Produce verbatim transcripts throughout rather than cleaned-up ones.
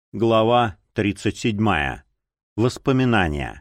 Глава тридцать седьмая. Воспоминания.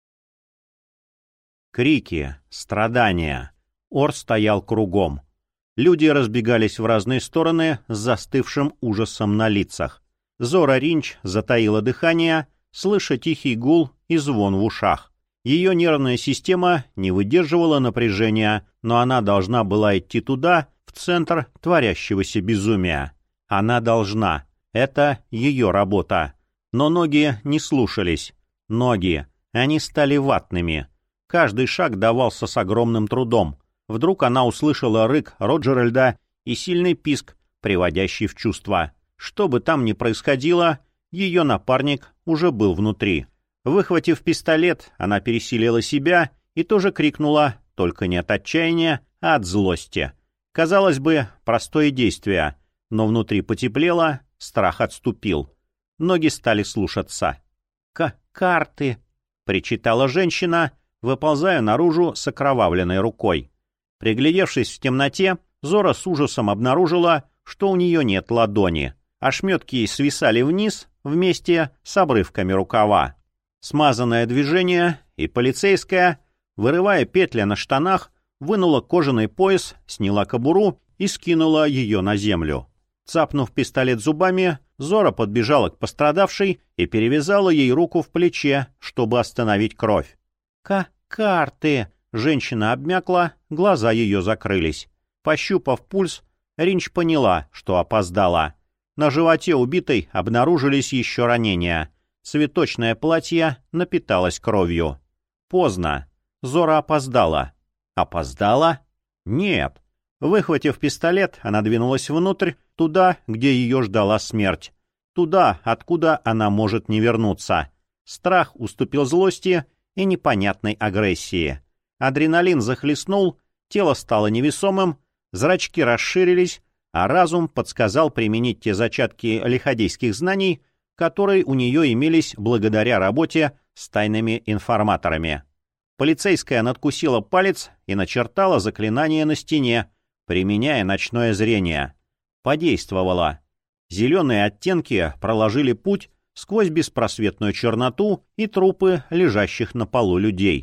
Крики, страдания. Ор стоял кругом. Люди разбегались в разные стороны с застывшим ужасом на лицах. Зора Ринч затаила дыхание, слыша тихий гул и звон в ушах. Ее нервная система не выдерживала напряжения, но она должна была идти туда, в центр творящегося безумия. Она должна. Это ее работа. Но ноги не слушались. Ноги. Они стали ватными. Каждый шаг давался с огромным трудом. Вдруг она услышала рык Роджеральда и сильный писк, приводящий в чувство. Что бы там ни происходило, ее напарник уже был внутри. Выхватив пистолет, она пересилила себя и тоже крикнула, только не от отчаяния, а от злости. Казалось бы, простое действие, но внутри потеплело, страх отступил. Ноги стали слушаться. «К- «Карты!» — причитала женщина, выползая наружу с окровавленной рукой. Приглядевшись в темноте, Зора с ужасом обнаружила, что у нее нет ладони. Ошметки свисали вниз вместе с обрывками рукава. Смазанное движение, и полицейская, вырывая петли на штанах, вынула кожаный пояс, сняла кобуру и скинула ее на землю. Цапнув пистолет зубами, Зора подбежала к пострадавшей и перевязала ей руку в плече, чтобы остановить кровь. «К- карты!» Женщина обмякла, глаза ее закрылись. Пощупав пульс, Ринч поняла, что опоздала. На животе убитой обнаружились еще ранения. Цветочное платье напиталось кровью. Поздно. Зора опоздала. Опоздала? Нет. Выхватив пистолет, она двинулась внутрь, туда, где ее ждала смерть. Туда, откуда она может не вернуться. Страх уступил злости и непонятной агрессии. Адреналин захлестнул, тело стало невесомым, зрачки расширились, а разум подсказал применить те зачатки лиходейских знаний, которые у нее имелись благодаря работе с тайными информаторами. Полицейская надкусила палец и начертала заклинание на стене, применяя ночное зрение. Подействовало. Зеленые оттенки проложили путь сквозь беспросветную черноту и трупы лежащих на полу людей.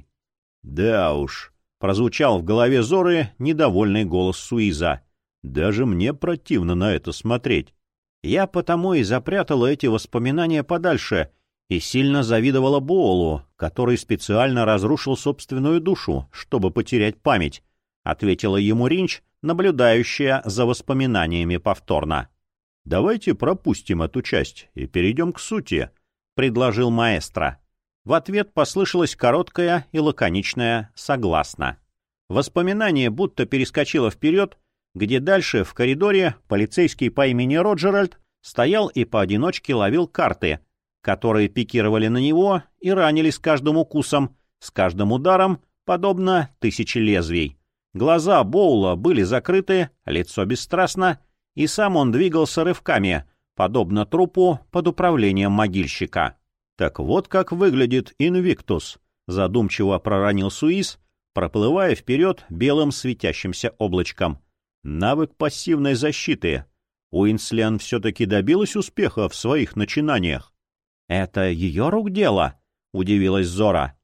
«Да уж», — прозвучал в голове Зоры недовольный голос Суиза. «Даже мне противно на это смотреть. Я потому и запрятала эти воспоминания подальше и сильно завидовала Боулу, который специально разрушил собственную душу, чтобы потерять память», — ответила ему Ринч, наблюдающая за воспоминаниями повторно. «Давайте пропустим эту часть и перейдем к сути», — предложил маэстро. В ответ послышалось короткое и лаконичное «согласно». Воспоминание будто перескочило вперед, где дальше, в коридоре, полицейский по имени Роджеральд стоял и поодиночке ловил карты, которые пикировали на него и ранили с каждым укусом, с каждым ударом, подобно тысяче лезвий. Глаза Боула были закрыты, лицо бесстрастно, и сам он двигался рывками, подобно трупу под управлением могильщика. «Так вот как выглядит Инвиктус», — задумчиво проронил Суиз, проплывая вперед белым светящимся облачком. «Навык пассивной защиты. Уинслен все-таки добилась успеха в своих начинаниях». «Это ее рук дело?» — удивилась Зора.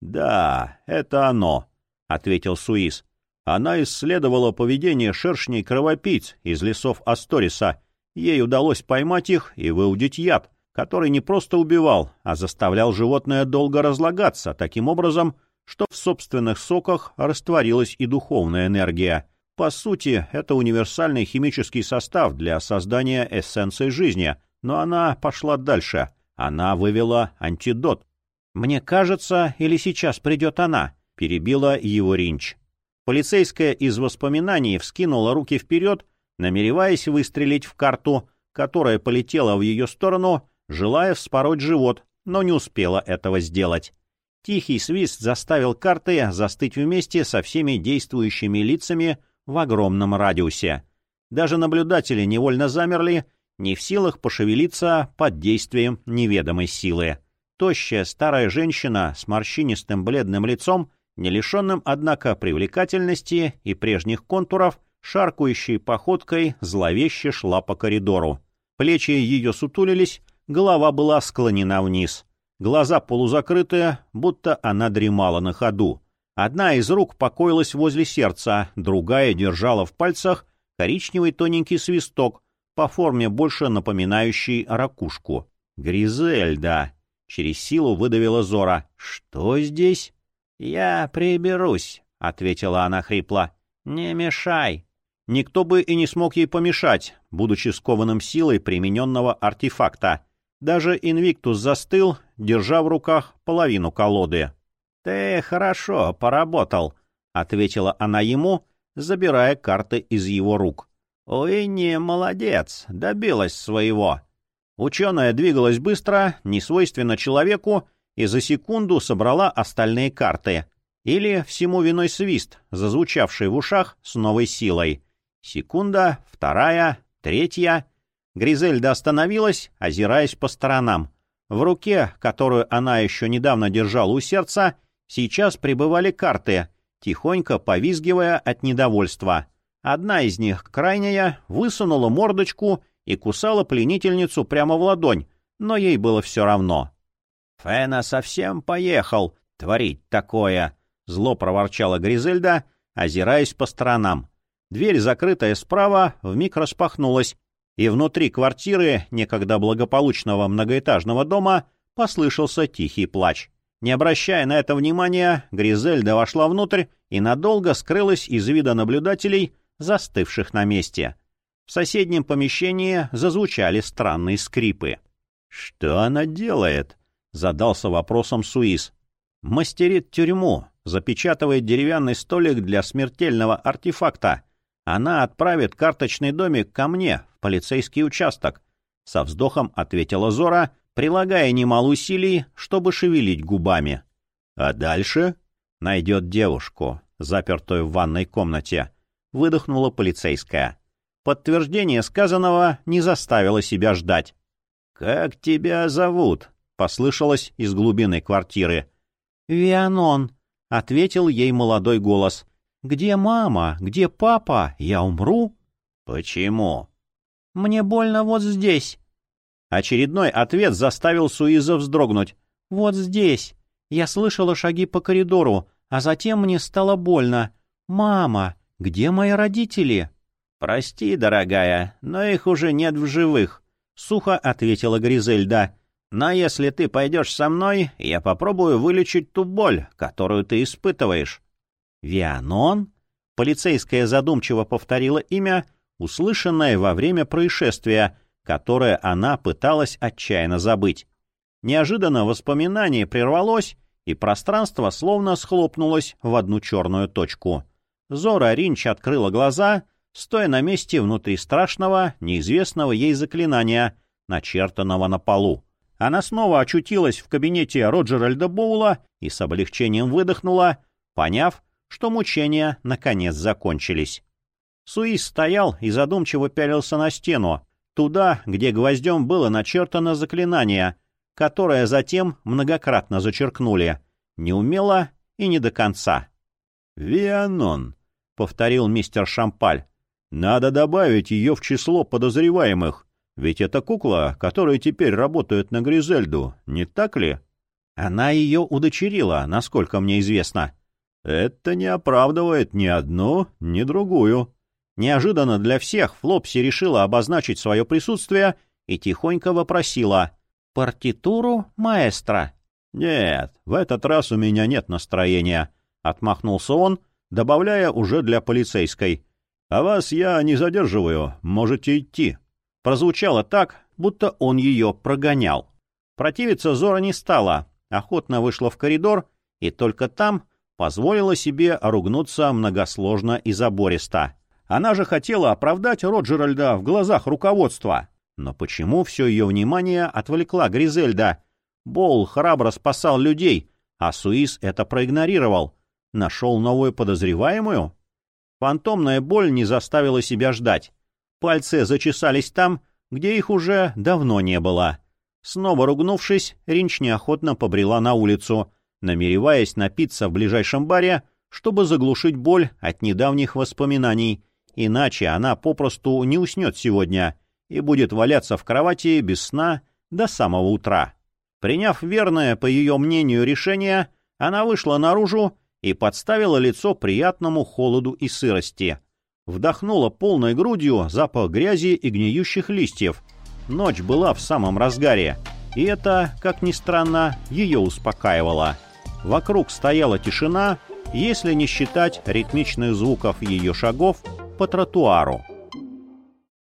«Да, это оно», — ответил Суиз. «Она исследовала поведение шершней-кровопийц из лесов Асториса. Ей удалось поймать их и выудить яд, который не просто убивал, а заставлял животное долго разлагаться, таким образом, что в собственных соках растворилась и духовная энергия. По сути, это универсальный химический состав для создания эссенции жизни, но она пошла дальше. Она вывела антидот. «Мне кажется, или сейчас придет она?» — перебила его Ринч. Полицейская из воспоминаний вскинула руки вперед, намереваясь выстрелить в карту, которая полетела в ее сторону, желая вспороть живот, но не успела этого сделать. Тихий свист заставил карты застыть вместе со всеми действующими лицами в огромном радиусе. Даже наблюдатели невольно замерли, не в силах пошевелиться под действием неведомой силы. Тощая старая женщина с морщинистым бледным лицом, не лишенным, однако, привлекательности и прежних контуров, шаркающей походкой зловеще шла по коридору. Плечи ее сутулились, голова была склонена вниз. Глаза полузакрытые, будто она дремала на ходу. Одна из рук покоилась возле сердца, другая держала в пальцах коричневый тоненький свисток, по форме больше напоминающий ракушку. «Гризельда!» — через силу выдавила Зора. «Что здесь?» «Я приберусь», — ответила она хрипло. «Не мешай». Никто бы и не смог ей помешать, будучи скованным силой примененного артефакта. Даже Инвиктус застыл, держа в руках половину колоды. «Ты хорошо поработал», — ответила она ему, забирая карты из его рук. «Уинни молодец, добилась своего». Ученая двигалась быстро, несвойственно человеку, и за секунду собрала остальные карты. Или всему виной свист, зазвучавший в ушах с новой силой. Секунда, вторая, третья. Гризельда остановилась, озираясь по сторонам. В руке, которую она еще недавно держала у сердца, сейчас пребывали карты, тихонько повизгивая от недовольства. Одна из них, крайняя, высунула мордочку и кусала пленительницу прямо в ладонь, но ей было все равно. «Фена совсем поехал творить такое», — зло проворчала Гризельда, озираясь по сторонам. Дверь, закрытая справа, вмиг распахнулась, и внутри квартиры некогда благополучного многоэтажного дома послышался тихий плач. Не обращая на это внимания, Гризельда вошла внутрь и надолго скрылась из вида наблюдателей, застывших на месте. В соседнем помещении зазвучали странные скрипы. «Что она делает?» — задался вопросом Суис. «Мастерит тюрьму, запечатывает деревянный столик для смертельного артефакта. Она отправит карточный домик ко мне, в полицейский участок», — со вздохом ответила Зора, прилагая немало усилий, чтобы шевелить губами. «А дальше?» «Найдет девушку, запертую в ванной комнате», — выдохнула полицейская. Подтверждение сказанного не заставило себя ждать. «Как тебя зовут?» — послышалось из глубины квартиры. «Вианон», — ответил ей молодой голос. «Где мама? Где папа? Я умру?» «Почему?» «Мне больно вот здесь». Очередной ответ заставил Суиза вздрогнуть. «Вот здесь. Я слышала шаги по коридору, а затем мне стало больно. Мама, где мои родители?» «Прости, дорогая, но их уже нет в живых», — сухо ответила Гризельда. «Но если ты пойдешь со мной, я попробую вылечить ту боль, которую ты испытываешь». «Вианон?» — полицейская задумчиво повторила имя, услышанное во время происшествия, которое она пыталась отчаянно забыть. Неожиданно воспоминание прервалось, и пространство словно схлопнулось в одну черную точку. Зора Ринч открыла глаза, стоя на месте внутри страшного, неизвестного ей заклинания, начертанного на полу. Она снова очутилась в кабинете Роджеральда Боула и с облегчением выдохнула, поняв, что мучения наконец закончились. Суис стоял и задумчиво пялился на стену, туда, где гвоздем было начертано заклинание, которое затем многократно зачеркнули, неумело и не до конца. «Вианон», — повторил мистер Шампаль. «Надо добавить ее в число подозреваемых, ведь это кукла, которая теперь работает на Гризельду, не так ли?» «Она ее удочерила, насколько мне известно». «Это не оправдывает ни одну, ни другую». Неожиданно для всех Флопси решила обозначить свое присутствие и тихонько вопросила: «Партитуру, маэстро?» «Нет, в этот раз у меня нет настроения», — отмахнулся он, добавляя уже для полицейской: «А вас я не задерживаю, можете идти». Прозвучало так, будто он ее прогонял. Противиться Зора не стала, охотно вышла в коридор и только там позволила себе ругнуться многосложно и забористо. Она же хотела оправдать Роджеральда в глазах руководства. Но почему все ее внимание отвлекла Гризельда? Боул храбро спасал людей, а Суис это проигнорировал. Нашел новую подозреваемую? Фантомная боль не заставила себя ждать. Пальцы зачесались там, где их уже давно не было. Снова ругнувшись, Ринч неохотно побрела на улицу, намереваясь напиться в ближайшем баре, чтобы заглушить боль от недавних воспоминаний, иначе она попросту не уснет сегодня и будет валяться в кровати без сна до самого утра. Приняв верное, по ее мнению, решение, она вышла наружу и подставила лицо приятному холоду и сырости. Вдохнула полной грудью запах грязи и гниющих листьев. Ночь была в самом разгаре, и это, как ни странно, ее успокаивало. Вокруг стояла тишина, если не считать ритмичных звуков ее шагов по тротуару.